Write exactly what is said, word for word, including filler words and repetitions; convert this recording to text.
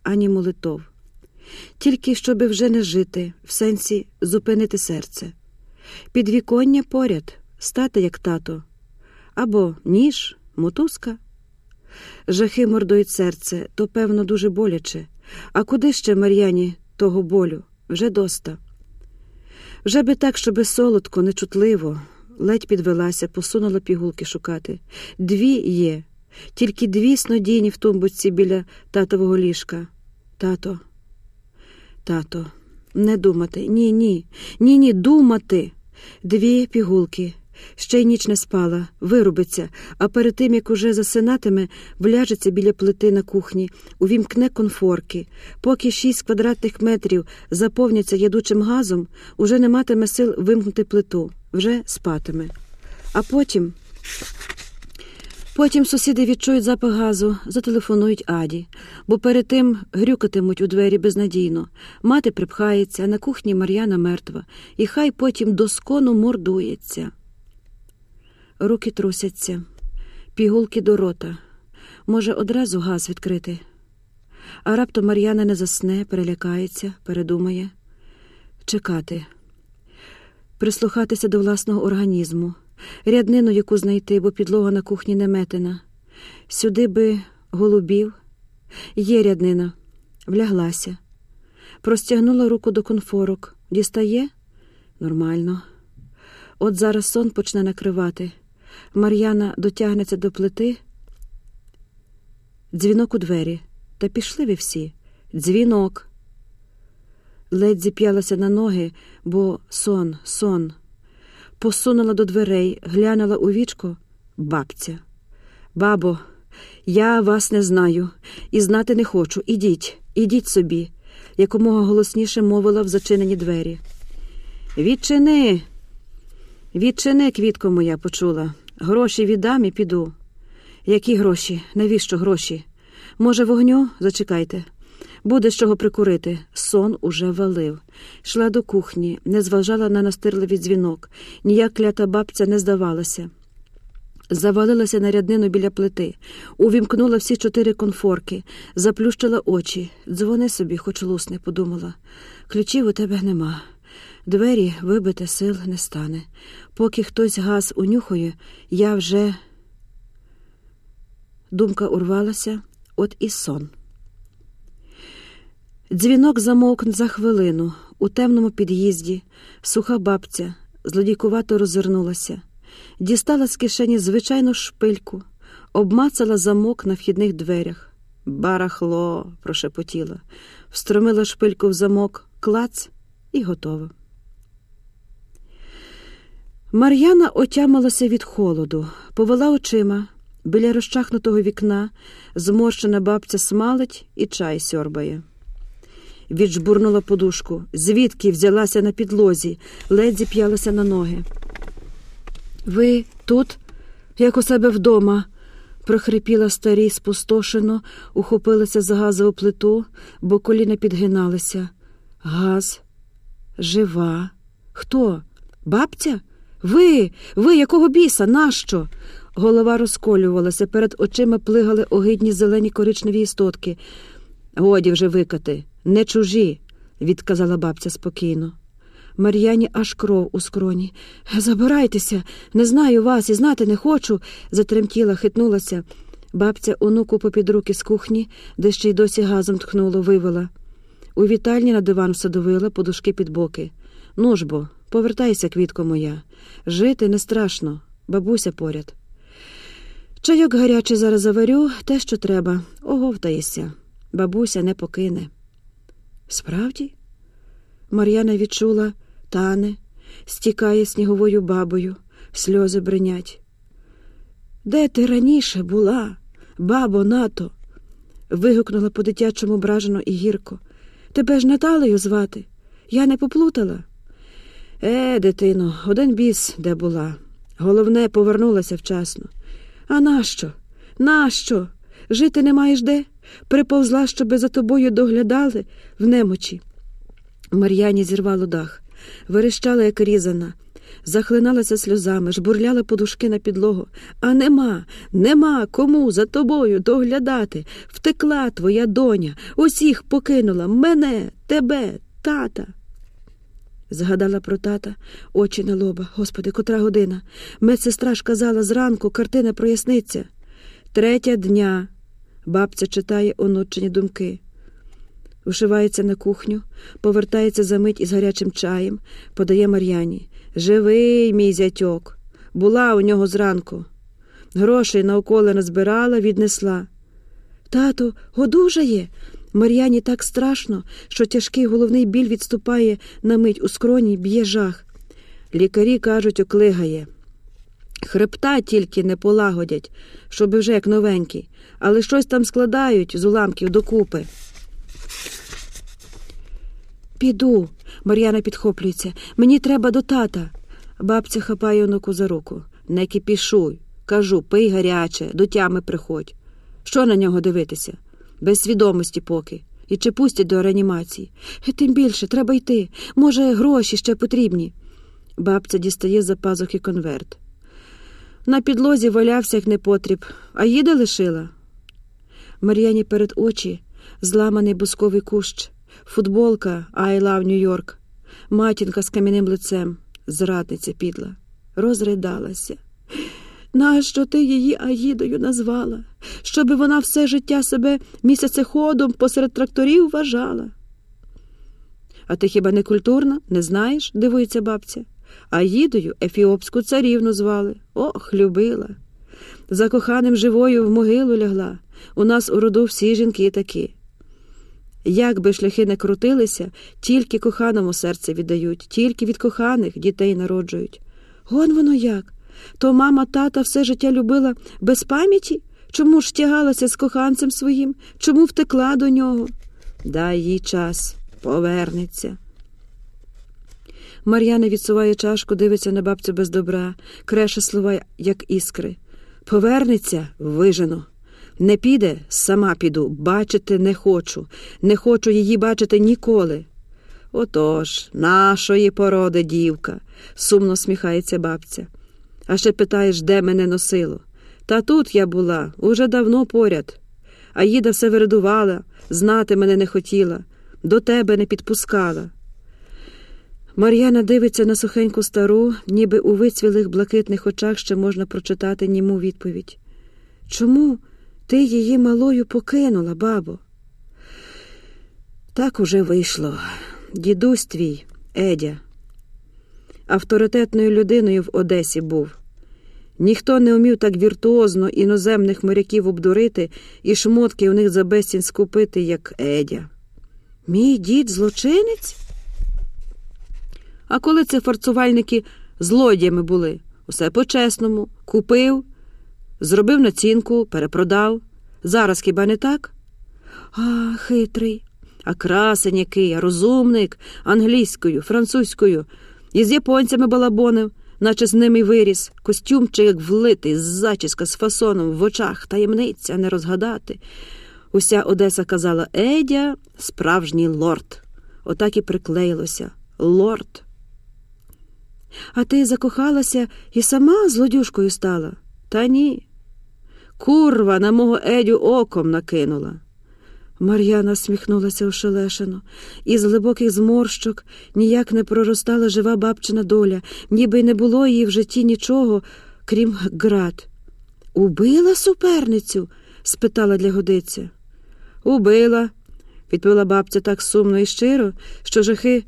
ані молитов. Тільки щоби вже не жити, в сенсі зупинити серце. Підвіконня поряд, стати як тато. Або ніж, мотузка. Жахи мордують серце, то, певно, дуже боляче. А куди ще Мар'яні того болю? Вже доста. Вже би так, щоби солодко, нечутливо. Ледь підвелася, посунула пігулки шукати. Дві є. Тільки дві снодійні в тумбочці біля татового ліжка. Тато. Тато. Не думати. Ні, ні. Ні, ні, думати. Дві пігулки. Ще й ніч не спала, вирубиться, а перед тим, як уже засинатиме, вляжеться біля плити на кухні, увімкне конфорки. Поки шість квадратних метрів заповняться ядучим газом, уже не матиме сил вимкнути плиту, вже спатиме. А потім... Потім сусіди відчують запах газу, зателефонують Аді, бо перед тим грюкатимуть у двері безнадійно. Мати припхається, а на кухні Мар'яна мертва, і хай потім доскону мордується. Руки трусяться, пігулки до рота. Може, одразу газ відкрити? А раптом Мар'яна не засне, перелякається, передумає. Чекати. Прислухатися до власного організму. Ряднину яку знайти, бо підлога на кухні не метена. Сюди би голубів. Є ряднина. Вляглася. Простягнула руку до конфорок. Дістає? Нормально. От зараз сон почне накривати. Мар'яна дотягнеться до плити. Дзвінок у двері. Та пішли ви всі. Дзвінок. Ледь зіп'ялася на ноги, бо сон, сон. Посунула до дверей, глянула у вічко. Бабця. Бабо, я вас не знаю і знати не хочу. Ідіть, ідіть собі. Якомога голосніше мовила в зачинені двері. Відчини. Відчини, квітко моя, почула. Гроші віддам і піду. Які гроші? Навіщо гроші? Може, вогню? Зачекайте. Буде з чого прикурити. Сон уже валив. Шла до кухні, не зважала на настирливий дзвінок. Ніяк клята бабця не здавалася. Завалилася на ряднину біля плити. Увімкнула всі чотири конфорки. Заплющила очі. Дзвони собі, хоч лусне, подумала. Ключів у тебе нема. Двері вибити сил не стане. Поки хтось газ унюхає, я вже... Думка урвалася, от і сон. Дзвінок замовк за хвилину. У темному під'їзді суха бабця злодійкувато роззирнулася. Дістала з кишені звичайну шпильку, обмацала замок на вхідних дверях. «Барахло!» – прошепотіла. Встромила шпильку в замок, клац і готово. Мар'яна отямилася від холоду, повела очима. Біля розчахнутого вікна зморщена бабця смалить і чай сьорбає. Віджбурнула подушку. Звідки взялася на підлозі, ледь зіп'ялася на ноги. «Ви тут, як у себе вдома?» – прохрипіла старій спустошено, ухопилася за газову плиту, бо коліна підгиналися. «Газ? Жива? Хто? Бабця? Ви? Ви? Якого біса? Нащо?» Голова розколювалася, перед очима плигали огидні зелені коричневі істотки. «Годі вже викати, не чужі», – відказала бабця спокійно. Мар'яні аж кров у скроні. «Забирайтеся, не знаю вас і знати не хочу», – затремтіла, хитнулася. Бабця онуку попід руки з кухні, де ще й досі газом тхнуло, вивела. У вітальні на диван всадовила, подушки під боки. «Ну ж бо, повертайся, квітко моя. Жити не страшно, бабуся поряд. Чайок гарячий зараз заварю, те, що треба, оговтаєшся. Бабуся не покине». «Справді?» Мар'яна відчула, тане, стікає сніговою бабою, сльози бринять. «Де ти раніше була, бабо нато?» Вигукнула по-дитячому бражено і гірко. «Тебе ж Наталею звати? Я не поплутала?» «Е, дитино, один біс де була. Головне, повернулася вчасно». «А нащо? Нащо? Жити не маєш де? Приповзла, щоби за тобою доглядали в немочі». Мар'яні зірвало дах. Верещала, як різана. захлиналася сльозами, жбурляла подушки на підлогу. А нема, нема кому за тобою доглядати. Втекла твоя доня, усіх покинула, мене, тебе, тата. Згадала про тата, очі на лоба. Господи, котра година? Медсестра ж казала, зранку картина проясниться. Третя дня. Бабця читає онучені думки. Ушивається на кухню, повертається за мить із гарячим чаєм, подає Мар'яні. Живий, мій зятьок. Була у нього зранку. Грошей на уколи назбирала, віднесла. Тато, одужає? Мар'яні так страшно, що тяжкий головний біль відступає на мить у скроні, б'є жах. Лікарі кажуть, оклигає. Хребта тільки не полагодять, щоби вже як новенький, але щось там складають з уламків докупи. Піду, Мар'яна підхоплюється, мені треба до тата. Бабця хапає онуку за руку. Не кипішуй, кажу, пий гаряче, до тями приходь. Що на нього дивитися? Без свідомості поки. І чи пустять до реанімації? Тим більше, треба йти. Може, гроші ще потрібні. Бабця дістає з-за пазухи конверт. На підлозі валявся, як непотріб. А їда лишила? Мар'яні перед очі зламаний бусковий кущ, футболка «I love New York», матінка з кам'яним лицем, зрадниця підла. Розридалася. Нащо ти її Аїдою назвала? Щоби вона все життя себе місяцеходом посеред тракторів вважала. А ти хіба не культурна? Не знаєш? Дивується бабця. Аїдою ефіопську царівну звали. Ох, любила. За коханим живою в могилу лягла. У нас у роду всі жінки такі. Як би шляхи не крутилися, тільки коханому серце віддають, тільки від коханих дітей народжують. Гон воно як? То мама тата все життя любила без пам'яті? Чому ж тягалася з коханцем своїм? Чому втекла до нього? Дай їй час, повернеться. Мар'яна відсуває чашку, дивиться на бабцю без добра, креше слова, як іскри. Повернеться – вижену. Не піде – сама піду, бачити не хочу. Не хочу її бачити ніколи. Отож, нашої породи дівка, сумно сміхається бабця. А ще питаєш, де мене носило? Та тут я була, уже давно поряд. Аїда все виридувала, знати мене не хотіла, до тебе не підпускала. Мар'яна дивиться на сухеньку стару, ніби у вицвілих блакитних очах ще можна прочитати німу відповідь. Чому ти її малою покинула, бабо? Так уже вийшло. Дідусь твій, Едя, авторитетною людиною в Одесі був. Ніхто не умів так віртуозно іноземних моряків обдурити і шмотки у них за безцінь скупити, як Едя. Мій дід злочинець? А коли це фарцувальники злодіями були? Усе по-чесному. Купив, зробив націнку, перепродав. Зараз хіба не так? А, хитрий. А красень який, а розумник, англійською, французькою. І з японцями балабонив, наче з ними виріс. Костюмчик як влитий, зачіска з фасоном, в очах таємниця не розгадати. Уся Одеса казала, Едя – справжній лорд. Отак і приклеїлося. Лорд. А ти закохалася і сама злодюшкою стала? Та ні. Курва на мого Едю оком накинула. Мар'яна всміхнулася ошелешено. Із глибоких зморщок ніяк не проростала жива бабчина доля, ніби й не було її в житті нічого, крім град. «Убила суперницю?» – спитала для годиця. «Убила», – відповіла бабця так сумно і щиро, що жахи